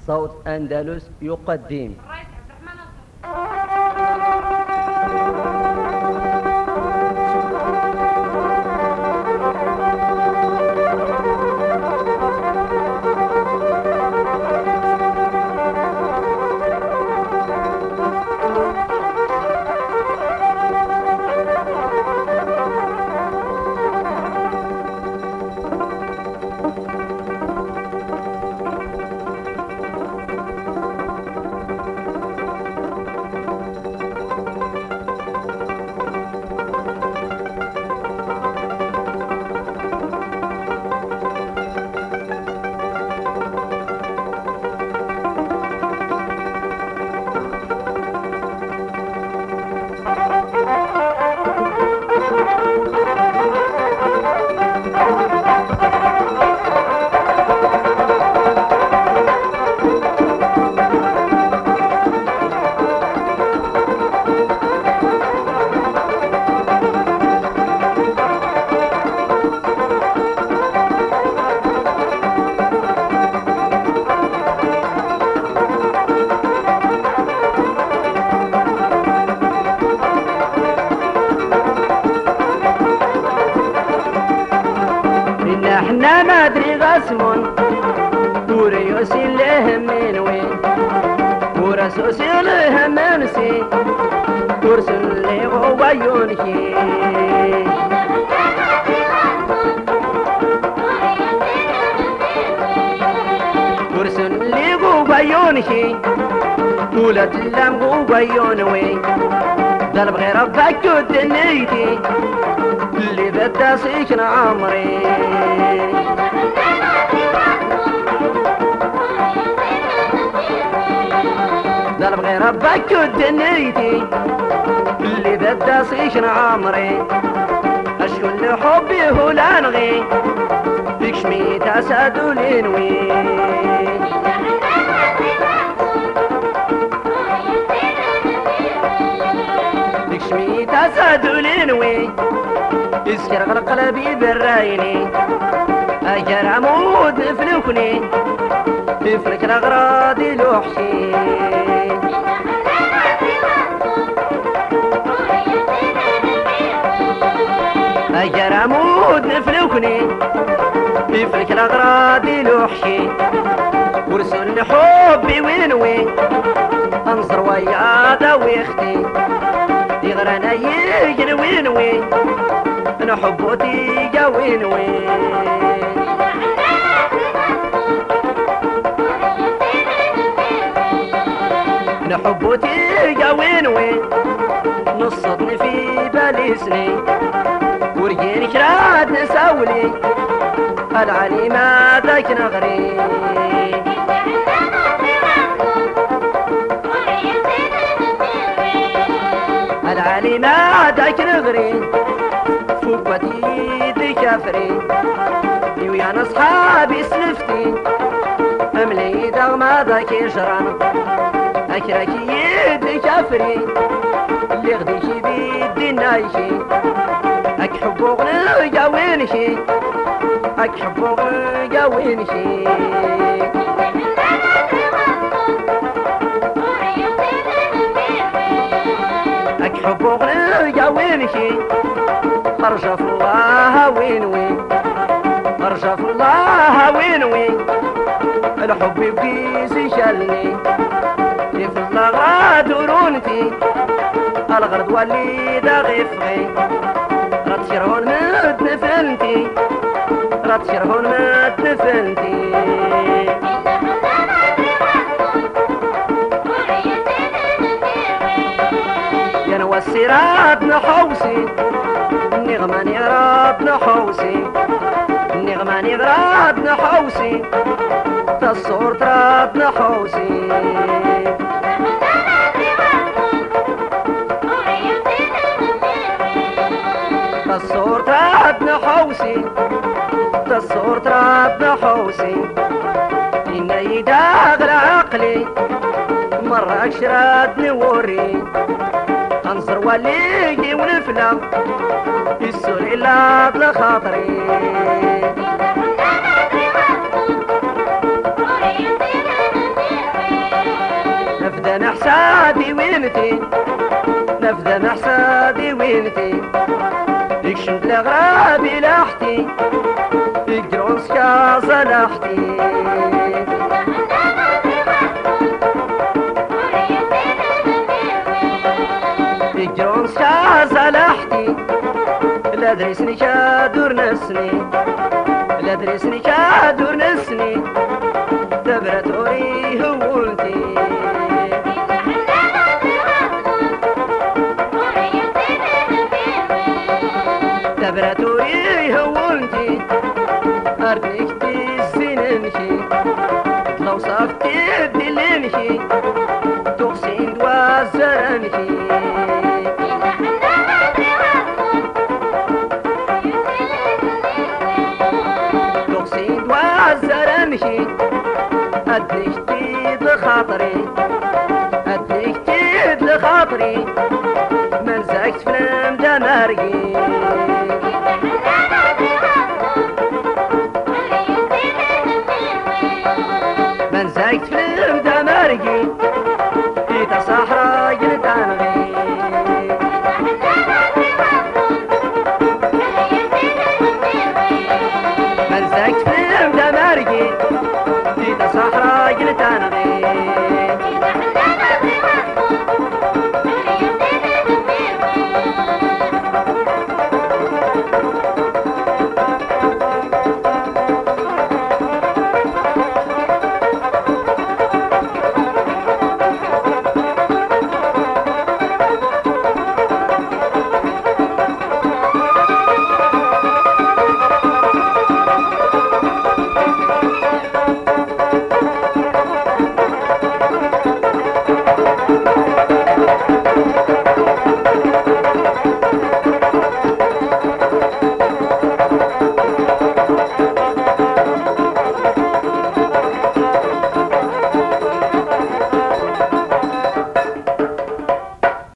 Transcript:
صوت أندلس يقدم احنا ما ادري غاسمون وريوسي له من وين ورسوسي له منسي ورسل لي هو يونكي ورسل لي هو يونكي ولد اللام هو يونوي ضرب غير ربك ودنيتي اللي بدا سيكن عمري ضرب غير ربك ودنيتي اللي بدا سيكن عمري اشكل حبي هو لانغي بيك شميت اسد ولينوي بيك شميت اسد ولينوي يسكر غير قلبي بالرايني اجر عمود نفلكني تفلك الاغراضي لوحشي اجر عمود نفلكني تفلك الاغراضي لوحشي ورسل حبي وين وين انصر ويا ويختي يغرنا يجري وين وين نحبو تيجا وين وين نحبو تيجا وين وين نصدني في بالي سنين ورجيني كراد نساولي العلي ما ذاك نغري العلي ما ذاك نغري فوقتي ذي كافري ويا اصحابي سلفتي املي دغما ذاك يجران اكراكي يدي كافري اللي غديشي بيدي نايشي اك حبو غنيا وينشي اك حبو غنيا وينشي اك حبو غنيا وينشي ارجع في الله وين وين ارجع في الله وين وين الحب يبقي شالني في الله غادرونتي الغرد ولي دغفغي رات شرهون متنفنتي رات شرهون متنفنتي يا نوسي رات نحوسي نغماني غراب نحوسي نغماني غراب نحوسي تصور تراب نحوسي تصور تراب نحوسي تصور تراب نحوسي إن يداغل عقلي مرة أشراد نوري انصر وليجي ونفلم يسول إلا بلا خاطري وينتي نفذ محسادي وينتي يكشمت لغرابي لاحتي يقدرون سكازة لاحتي يقدرون سكازة لاحتي لا دريسني كادور نسني لا دريسني كادور نسني تبرتوري هولتي تبرتوري هولتي أرنكتي الزننكي لو صفتي بلنكي تغسين دوازرنكي تغسين دوازرنكي أدنك تيد لخاطري أدنك تيد لخاطري من زاكت فلام دمارقي